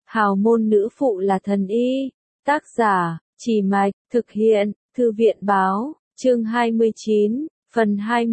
Hào môn nữ phụ là thần y. Tác giả, Chỉ Mạch, thực hiện, Thư viện báo, chương 29, phần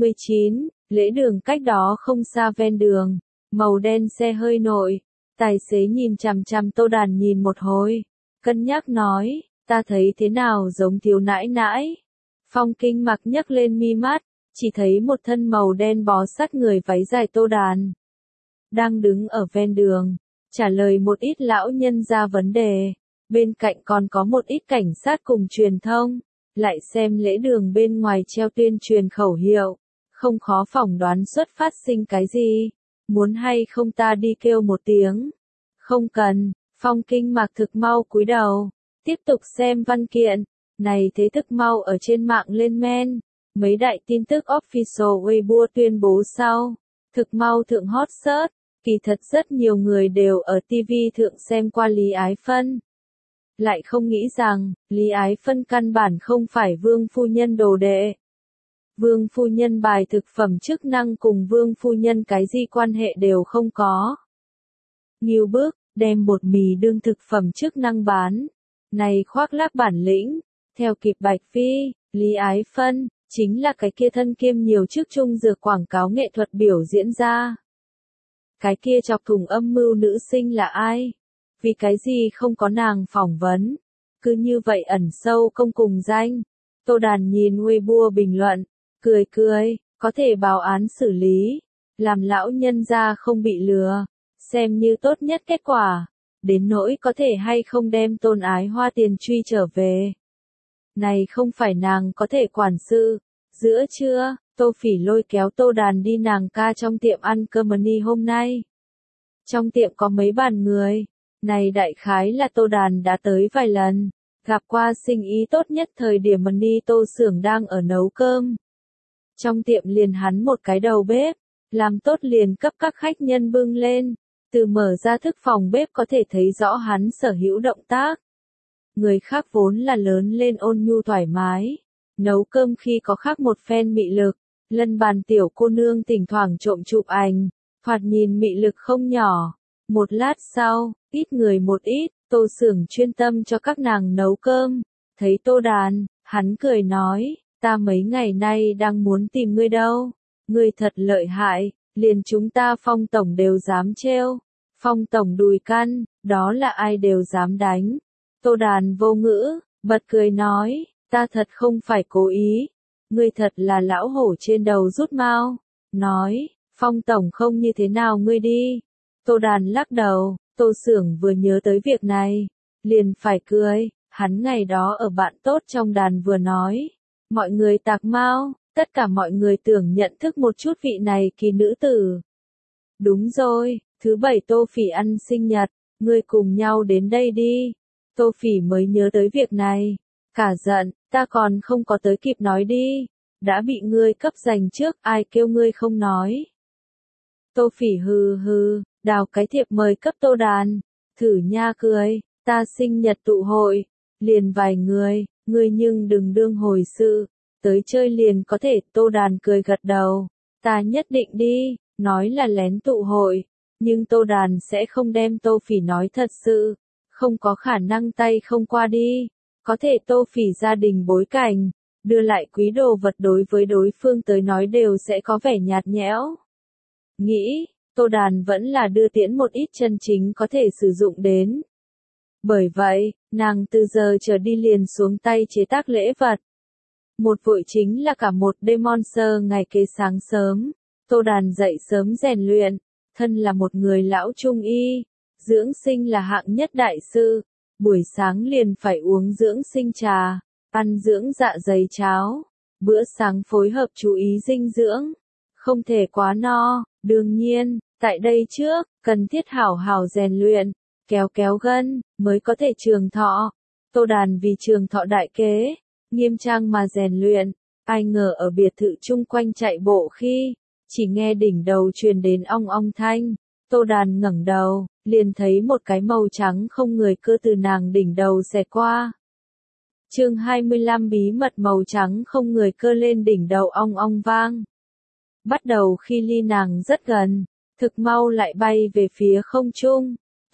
29, lễ đường cách đó không xa ven đường, màu đen xe hơi nội. Tài xế nhìn chằm chằm Tô Đàn nhìn một hồi, cân nhắc nói, ta thấy thế nào giống thiếu nãi nãi. Phong Kinh Mặc nhấc lên mi mắt, chỉ thấy một thân màu đen bó sát người váy dài Tô Đàn đang đứng ở ven đường, trả lời một ít lão nhân ra vấn đề. Bên cạnh còn có một ít cảnh sát cùng truyền thông, lại xem lễ đường bên ngoài treo tuyên truyền khẩu hiệu, không khó phỏng đoán xuất phát sinh cái gì. Muốn hay không ta đi kêu một tiếng? Không cần. Phong Kinh Mặc thực mau cúi đầu, tiếp tục xem văn kiện. Này thế thức mau ở trên mạng lên men, mấy đại tin tức official Weibo tuyên bố sau, thực mau thượng hot search. Kỳ thật rất nhiều người đều ở TV thượng xem qua Lý Ái Phân, lại không nghĩ rằng, Lý Ái Phân căn bản không phải Vương phu nhân đồ đệ. Vương phu nhân bài thực phẩm chức năng cùng Vương phu nhân cái gì quan hệ đều không có. Nghiêu bức, đem bột mì đương thực phẩm chức năng bán. Này khoác lác bản lĩnh, theo kịp Bạch Phi, Lý Ái Phân, chính là cái kia thân kiêm nhiều chức trung dược quảng cáo nghệ thuật biểu diễn ra. Cái kia chọc thủng âm mưu nữ sinh là ai? Vì cái gì không có nàng phỏng vấn? Cứ như vậy ẩn sâu công cùng danh. Tô Đàn nhìn Weibo bình luận, cười cười, có thể báo án xử lý, làm lão nhân gia không bị lừa, xem như tốt nhất kết quả. Đến nỗi có thể hay không đem Tôn Ái Hoa tiền truy trở về. Này không phải nàng có thể quản sự. Giữa trưa, Tô Phỉ lôi kéo Tô Đàn đi nàng ca trong tiệm ăn cơm mani hôm nay. Trong tiệm có mấy bàn người, này đại khái là Tô Đàn đã tới vài lần, gặp qua sinh ý tốt nhất thời điểm mani Tô xưởng đang ở nấu cơm. Trong tiệm liền hắn một cái đầu bếp, làm tốt liền cấp các khách nhân bưng lên, từ mở ra thức phòng bếp có thể thấy rõ hắn sở hữu động tác. Người khác vốn là lớn lên ôn nhu thoải mái, nấu cơm khi có khác một phen mị lực, lân bàn tiểu cô nương thỉnh thoảng trộm chụp ảnh, thoạt nhìn mị lực không nhỏ. Một lát sau, ít người một ít, Tô xưởng chuyên tâm cho các nàng nấu cơm, thấy Tô Đàn, hắn cười nói, ta mấy ngày nay đang muốn tìm ngươi đâu, ngươi thật lợi hại, liền chúng ta Phong tổng đều dám trêu, Phong tổng đùi căn, đó là ai đều dám đánh. Tô Đàn vô ngữ, bật cười nói, ta thật không phải cố ý, ngươi thật là lão hổ trên đầu rút mao. Nói, Phong tổng không như thế nào ngươi đi. Tô Đàn lắc đầu, Tô xưởng vừa nhớ tới việc này, liền phải cười, hắn ngày đó ở bạn tốt trong đàn vừa nói, mọi người tạc mao, tất cả mọi người tưởng nhận thức một chút vị này kỳ nữ tử. Đúng rồi, thứ bảy Tô Phỉ ăn sinh nhật, ngươi cùng nhau đến đây đi. Tô Phỉ mới nhớ tới việc này, cả giận, ta còn không có tới kịp nói đi, đã bị ngươi cấp giành trước, ai kêu ngươi không nói. Tô Phỉ hừ hừ, đào cái thiệp mời cấp Tô Đàn, thử nha cười, ta sinh nhật tụ hội, liền vài người, ngươi nhưng đừng đương hồi sự, tới chơi liền có thể. Tô Đàn cười gật đầu, ta nhất định đi, nói là lén tụ hội, nhưng Tô Đàn sẽ không đem Tô Phỉ nói thật sự, không có khả năng tay không qua đi, có thể Tô Phỉ gia đình bối cảnh, đưa lại quý đồ vật đối với đối phương tới nói đều sẽ có vẻ nhạt nhẽo. Nghĩ, Tô Đàn vẫn là đưa tiễn một ít chân chính có thể sử dụng đến. Bởi vậy, nàng từ giờ trở đi liền xuống tay chế tác lễ vật. Một vội chính là cả một đêm monster ngày kế sáng sớm, Tô Đàn dậy sớm rèn luyện, thân là một người lão trung y, dưỡng sinh là hạng nhất đại sư, buổi sáng liền phải uống dưỡng sinh trà, ăn dưỡng dạ dày cháo, bữa sáng phối hợp chú ý dinh dưỡng, không thể quá no, đương nhiên, tại đây trước, cần thiết hảo hảo rèn luyện, kéo kéo gân, mới có thể trường thọ. Tô Đàn vì trường thọ đại kế, nghiêm trang mà rèn luyện, ai ngờ ở biệt thự chung quanh chạy bộ khi, chỉ nghe đỉnh đầu truyền đến ong ong thanh, Tô Đàn ngẩng đầu, liền thấy một cái màu trắng không người cơ từ nàng đỉnh đầu xẹt qua. Chương 25 bí mật màu trắng không người cơ lên đỉnh đầu ong ong vang. Bắt đầu khi ly nàng rất gần, thực mau lại bay về phía không trung.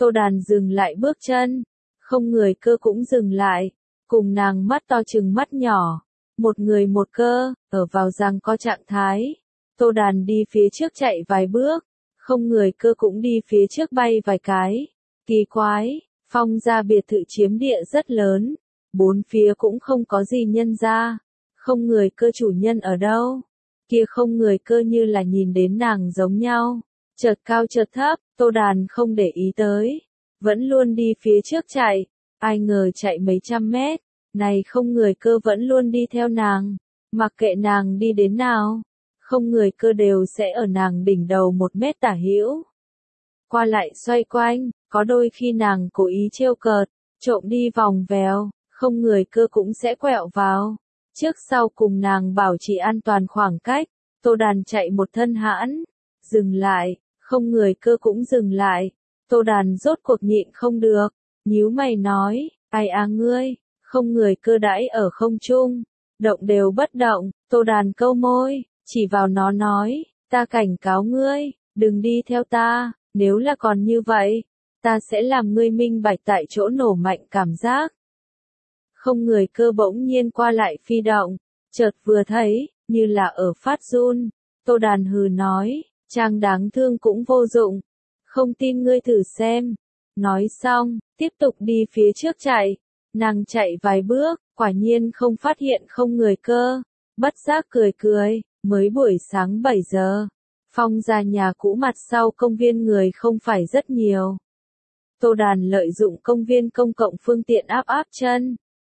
Tô Đàn dừng lại bước chân. Không người cơ cũng dừng lại. Cùng nàng mắt to chừng mắt nhỏ. Một người một cơ, ở vào giằng co trạng thái. Tô Đàn đi phía trước chạy vài bước. Không người cơ cũng đi phía trước bay vài cái. Kỳ quái, Phong gia biệt thự chiếm địa rất lớn. Bốn phía cũng không có gì nhân gia. Không người cơ chủ nhân ở đâu? Kia không người cơ như là nhìn đến nàng giống nhau. Chợt cao chợt thấp, Tô Đàn không để ý tới. Vẫn luôn đi phía trước chạy. Ai ngờ chạy mấy trăm mét. Này không người cơ vẫn luôn đi theo nàng. Mặc kệ nàng đi đến nào. Không người cơ đều sẽ ở nàng đỉnh đầu 1 mét tả hữu. Qua lại xoay quanh, có đôi khi nàng cố ý trêu cợt, trộm đi vòng vèo, không người cơ cũng sẽ quẹo vào. Trước sau cùng nàng bảo trì an toàn khoảng cách, Tô Đàn chạy một thân hãn, dừng lại, không người cơ cũng dừng lại. Tô Đàn rốt cuộc nhịn không được, nhíu mày nói, ai à ngươi, không người cơ đãi ở không trung, động đều bất động. Tô Đàn câu môi, chỉ vào nó nói, ta cảnh cáo ngươi, đừng đi theo ta, nếu là còn như vậy, ta sẽ làm ngươi minh bạch tại chỗ nổ mạnh cảm giác. Không người cơ bỗng nhiên qua lại phi động, chợt vừa thấy, như là ở phát run. Tô Đàn hừ nói, chàng đáng thương cũng vô dụng, không tin ngươi thử xem. Nói xong, tiếp tục đi phía trước chạy, nàng chạy vài bước, quả nhiên không phát hiện không người cơ, bất giác cười cười, mới buổi sáng 7 giờ. Phong gia nhà cũ mặt sau công viên người không phải rất nhiều. Tô Đàn lợi dụng công viên công cộng phương tiện áp chân.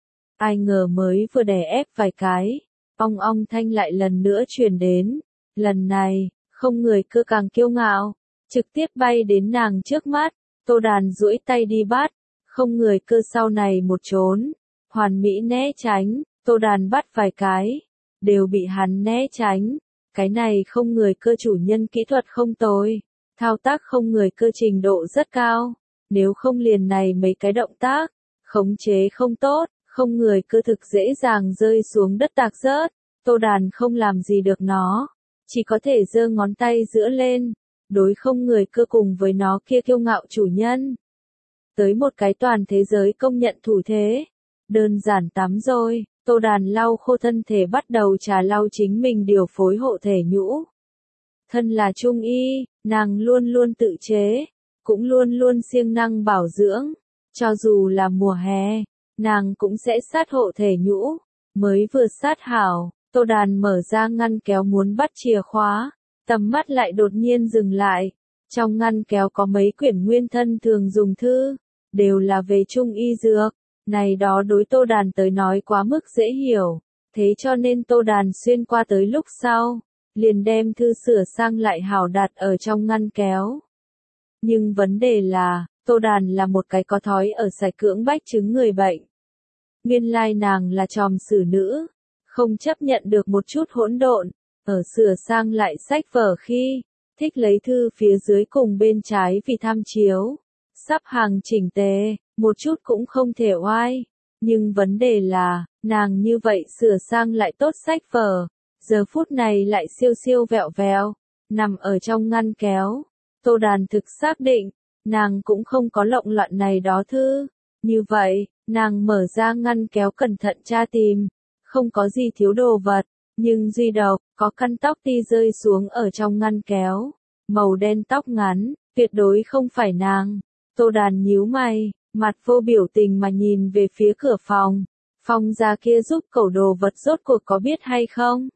Ai ngờ mới vừa đè ép vài cái, ong ong thanh lại lần nữa truyền đến. Lần này, không người cơ càng kiêu ngạo, trực tiếp bay đến nàng trước mắt. Tô Đàn duỗi tay đi bắt, không người cơ sau này một trốn, hoàn mỹ né tránh. Tô Đàn bắt vài cái, đều bị hắn né tránh. Cái này không người cơ chủ nhân kỹ thuật không tồi, thao tác không người cơ trình độ rất cao, nếu không liền này mấy cái động tác, khống chế không tốt, không người cơ thực dễ dàng rơi xuống đất tạc rớt. Tô Đàn không làm gì được nó, chỉ có thể giơ ngón tay giữa lên, đối không người cơ cùng với nó kia kiêu ngạo chủ nhân. Tới một cái toàn thế giới công nhận thủ thế, đơn giản tắm rồi. Tô Đàn lau khô thân thể bắt đầu trà lau chính mình điều phối hộ thể nhũ. Thân là trung y, nàng luôn luôn tự chế, cũng luôn luôn siêng năng bảo dưỡng. Cho dù là mùa hè, nàng cũng sẽ sát hộ thể nhũ. Mới vừa sát hảo, Tô Đàn mở ra ngăn kéo muốn bắt chìa khóa, tầm mắt lại đột nhiên dừng lại. Trong ngăn kéo có mấy quyển nguyên thân thường dùng thư, đều là về trung y dược. Này đó đối Tô Đàn tới nói quá mức dễ hiểu, thế cho nên Tô Đàn xuyên qua tới lúc sau, liền đem thư sửa sang lại hảo đặt ở trong ngăn kéo. Nhưng vấn đề là, Tô Đàn là một cái có thói ở sạch cưỡng bách chứng người bệnh. Nguyên lai nàng là tròm xử nữ, không chấp nhận được một chút hỗn độn, ở sửa sang lại sách vở khi, thích lấy thư phía dưới cùng bên trái vì tham chiếu, sắp hàng chỉnh tề. Một chút cũng không thể oai, nhưng vấn đề là, nàng như vậy sửa sang lại tốt sách vở, giờ phút này lại siêu siêu vẹo vẹo, nằm ở trong ngăn kéo. Tô Đàn thực xác định, nàng cũng không có lộn loạn này đó thư. Như vậy, nàng mở ra ngăn kéo cẩn thận tra tìm, không có gì thiếu đồ vật, nhưng duy độc, có căn tóc ti rơi xuống ở trong ngăn kéo, màu đen tóc ngắn, tuyệt đối không phải nàng. Tô Đàn nhíu mày, mặt vô biểu tình mà nhìn về phía cửa phòng. Phong gia kia giúp cẩu đồ vật rốt cuộc có biết hay không?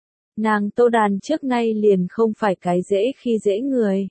Nàng Tô Đàn trước nay liền không phải cái dễ khi dễ người.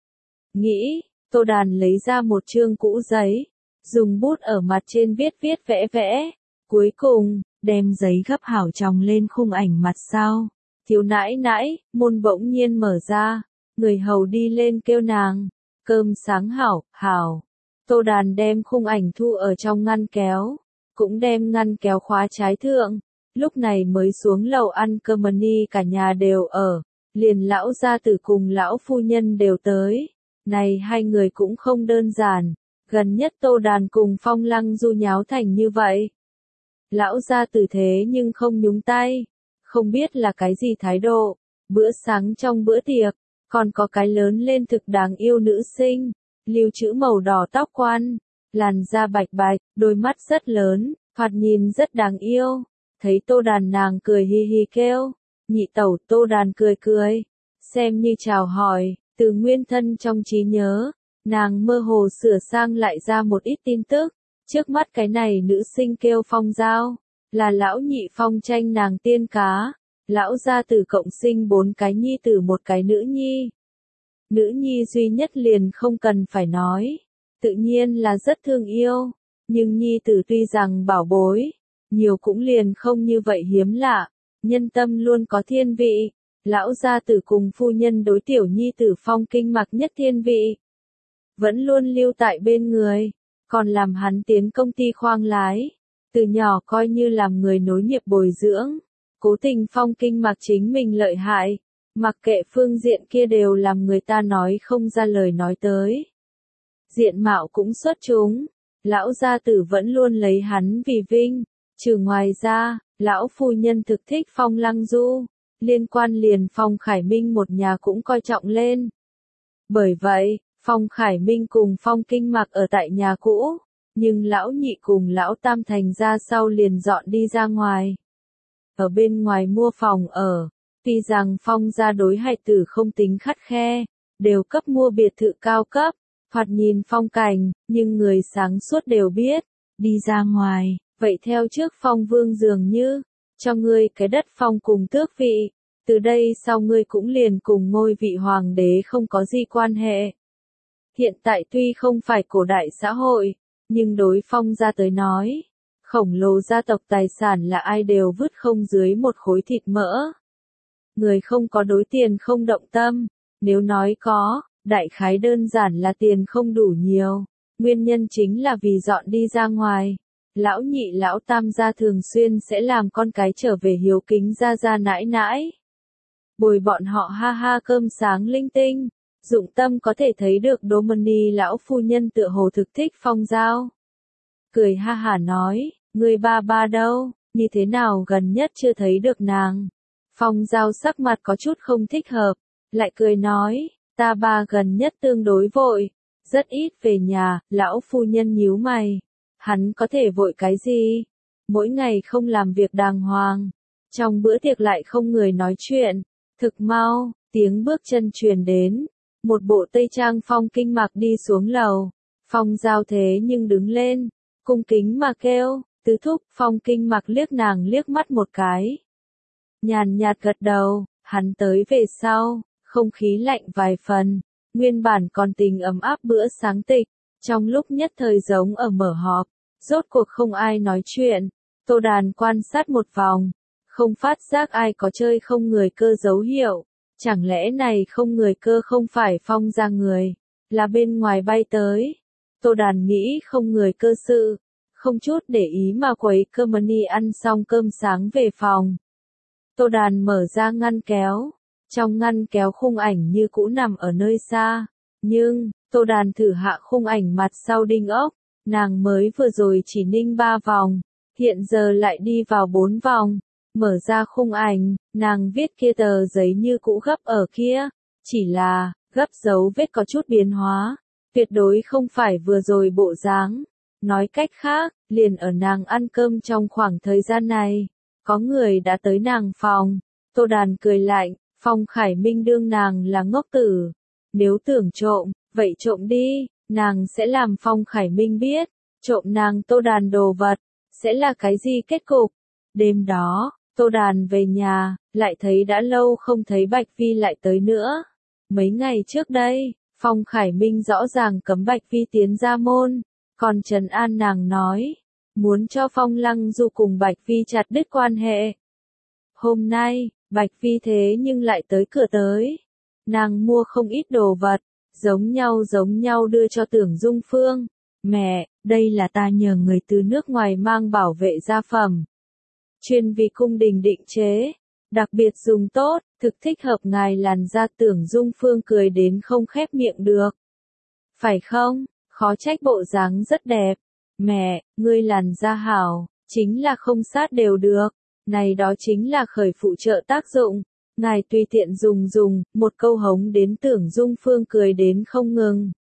Nghĩ, Tô Đàn lấy ra một chương cũ giấy, dùng bút ở mặt trên viết vẽ vẽ. Cuối cùng, đem giấy gấp hảo chồng lên khung ảnh mặt sau. Thiếu nãi nãi, môn bỗng nhiên mở ra, người hầu đi lên kêu nàng, cơm sáng hảo, hảo. Tô Đàn đem khung ảnh thu ở trong ngăn kéo, cũng đem ngăn kéo khóa trái thượng, lúc này mới xuống lầu ăn cơm. Ni cả nhà đều ở, liền lão gia tử cùng lão phu nhân đều tới. Này hai người cũng không đơn giản, gần nhất Tô Đàn cùng Phong Lăng Du nháo thành như vậy. Lão gia tử thế nhưng không nhúng tay, không biết là cái gì thái độ. Bữa sáng trong bữa tiệc, còn có cái lớn lên thực đáng yêu nữ sinh. lưu trữ màu đỏ tóc quan, làn da bạch bạch, đôi mắt rất lớn, thoạt nhìn rất đáng yêu. Thấy Tô Đàn nàng cười hi hi kêu, nhị tẩu. Tô Đàn cười cười, xem như chào hỏi, từ nguyên thân trong trí nhớ, nàng mơ hồ sửa sang lại ra một ít tin tức. Trước mắt cái này nữ sinh kêu Phong Giao, là lão nhị Phong Tranh nàng tiên cá, lão gia tử cộng sinh 4 cái nhi tử một cái nữ nhi. Nữ nhi duy nhất liền không cần phải nói, tự nhiên là rất thương yêu, nhưng nhi tử tuy rằng bảo bối, nhiều cũng liền không như vậy hiếm lạ, nhân tâm luôn có thiên vị, lão gia tử cùng phu nhân đối tiểu nhi tử Phong Kinh Mặc nhất thiên vị, vẫn luôn lưu tại bên người, còn làm hắn tiến công ty khoang lái, từ nhỏ coi như làm người nối nghiệp bồi dưỡng, cố tình Phong Kinh Mặc chính mình lợi hại, mặc kệ phương diện kia đều làm người ta nói không ra lời nói tới. Diện mạo cũng xuất chúng, lão gia tử vẫn luôn lấy hắn vì vinh, trừ ngoài ra, lão phu nhân thực thích Phong Lăng Du, liên quan liền Phong Khải Minh một nhà cũng coi trọng lên. Bởi vậy, Phong Khải Minh cùng Phong Kinh Mặc ở tại nhà cũ, nhưng lão nhị cùng lão tam thành ra sau liền dọn đi ra ngoài. Ở bên ngoài mua phòng ở, tuy rằng Phong gia đối hài tử không tính khắt khe, đều cấp mua biệt thự cao cấp, thoạt nhìn phong cảnh, nhưng người sáng suốt đều biết, đi ra ngoài, vậy theo trước Phong Vương dường như, cho ngươi cái đất phong cùng tước vị, từ đây sau ngươi cũng liền cùng ngôi vị hoàng đế không có gì quan hệ. Hiện tại tuy không phải cổ đại xã hội, nhưng đối Phong gia tới nói, khổng lồ gia tộc tài sản là ai đều vứt không dưới một khối thịt mỡ. Người không có đối tiền không động tâm, nếu nói có, đại khái đơn giản là tiền không đủ nhiều, nguyên nhân chính là vì dọn đi ra ngoài. Lão nhị lão tam gia thường xuyên sẽ làm con cái trở về hiếu kính gia gia nãi nãi. Bồi bọn họ ha ha cơm sáng linh tinh, dụng tâm có thể thấy được Domini lão phu nhân tựa hồ thực thích Phong Giao. Cười ha hả nói, người ba ba đâu, như thế nào gần nhất chưa thấy được nàng. Phong Giao sắc mặt có chút không thích hợp, lại cười nói, ta ba gần nhất tương đối vội, rất ít về nhà. Lão phu nhân nhíu mày, hắn có thể vội cái gì? Mỗi ngày không làm việc đàng hoàng, trong bữa tiệc lại không người nói chuyện. Thực mau, tiếng bước chân truyền đến, một bộ tây trang Phong Kinh Mặc đi xuống lầu. Phong Giao thế nhưng đứng lên, cung kính mà kêu, tứ thúc. Phong Kinh Mặc liếc nàng liếc mắt một cái, nhàn nhạt gật đầu. Hắn tới về sau, không khí lạnh vài phần, nguyên bản còn tình ấm áp bữa sáng tịch, trong lúc nhất thời giống ở mở họp, rốt cuộc không ai nói chuyện. Tô Đàn quan sát một vòng, không phát giác ai có chơi không người cơ dấu hiệu, chẳng lẽ này không người cơ không phải Phong gia người, là bên ngoài bay tới. Tô Đàn nghĩ không người cơ sự, không chút để ý mà quấy cơm mani ăn xong cơm sáng về phòng. Tô Đàn mở ra ngăn kéo, trong ngăn kéo khung ảnh như cũ nằm ở nơi xa, nhưng, Tô Đàn thử hạ khung ảnh mặt sau đinh ốc, nàng mới vừa rồi chỉ ninh 3 vòng, hiện giờ lại đi vào 4 vòng. Mở ra khung ảnh, nàng viết kia tờ giấy như cũ gấp ở kia, chỉ là, gấp dấu vết có chút biến hóa, tuyệt đối không phải vừa rồi bộ dáng. Nói cách khác, liền ở nàng ăn cơm trong khoảng thời gian này, có người đã tới nàng phòng. Tô Đàn cười lạnh, Phong Khải Minh đương nàng là ngốc tử. Nếu tưởng trộm, vậy trộm đi, nàng sẽ làm Phong Khải Minh biết, trộm nàng Tô Đàn đồ vật, sẽ là cái gì kết cục. Đêm đó, Tô Đàn về nhà, lại thấy đã lâu không thấy Bạch Vi lại tới nữa. Mấy ngày trước đây, Phong Khải Minh rõ ràng cấm Bạch Vi tiến ra môn, còn trấn an nàng nói, muốn cho Phong Lăng Du cùng Bạch Vi chặt đứt quan hệ. Hôm nay, Bạch Vi thế nhưng lại tới cửa tới. Nàng mua không ít đồ vật, giống nhau đưa cho Tưởng Dung Phương. Mẹ, đây là ta nhờ người từ nước ngoài mang bảo vệ gia phẩm, chuyên vì cung đình định chế, đặc biệt dùng tốt, thực thích hợp ngài làn da. Tưởng Dung Phương cười đến không khép miệng được. Phải không, khó trách bộ dáng rất đẹp. Mẹ, ngươi làn da hảo, chính là không sát đều được, này đó chính là khởi phụ trợ tác dụng, ngài tùy tiện dùng, một câu hống đến Tưởng Dung Phương cười đến không ngừng.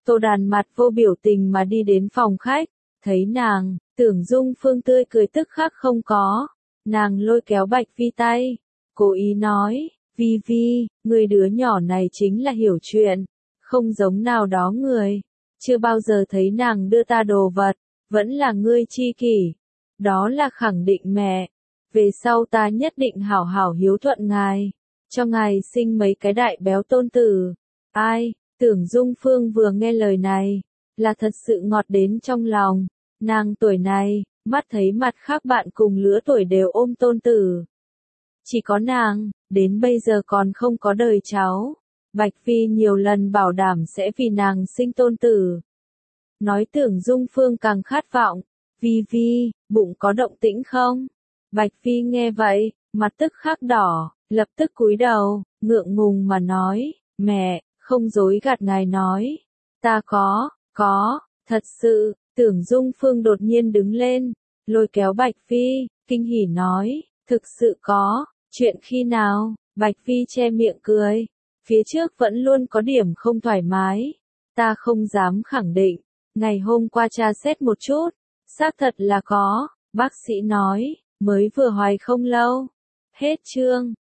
Tô Đàn mặt vô biểu tình mà đi đến phòng khách, thấy nàng, Tưởng Dung Phương tươi cười tức khắc không có. Nàng lôi kéo Bạch Vi tay, cố ý nói, Vi Vi, người đứa nhỏ này chính là hiểu chuyện, không giống nào đó người. Chưa bao giờ thấy nàng đưa ta đồ vật, vẫn là ngươi chi kỷ. Đó là khẳng định mẹ. Về sau ta nhất định hảo hảo hiếu thuận ngài, cho ngài sinh mấy cái đại béo tôn tử. Ai, Tưởng Dung Phương vừa nghe lời này, là thật sự ngọt đến trong lòng. Nàng tuổi này, mắt thấy mặt khác bạn cùng lứa tuổi đều ôm tôn tử. Chỉ có nàng, đến bây giờ còn không có đời cháu. Bạch Phi nhiều lần bảo đảm sẽ vì nàng sinh tôn tử. Nói Tưởng Dung Phương càng khát vọng. Vi Vi, bụng có động tĩnh không? Bạch Phi nghe vậy, mặt tức khắc đỏ, lập tức cúi đầu, ngượng ngùng mà nói, mẹ, không dối gạt ngài nói. Ta có, thật sự. Tưởng Dung Phương đột nhiên đứng lên, lôi kéo Bạch Phi, kinh hỉ nói, thực sự có, chuyện khi nào? Bạch Phi che miệng cười, phía trước vẫn luôn có điểm không thoải mái, ta không dám khẳng định, ngày hôm qua tra xét một chút, xác thật là có, bác sĩ nói, mới vừa hoài không lâu. Hết chương.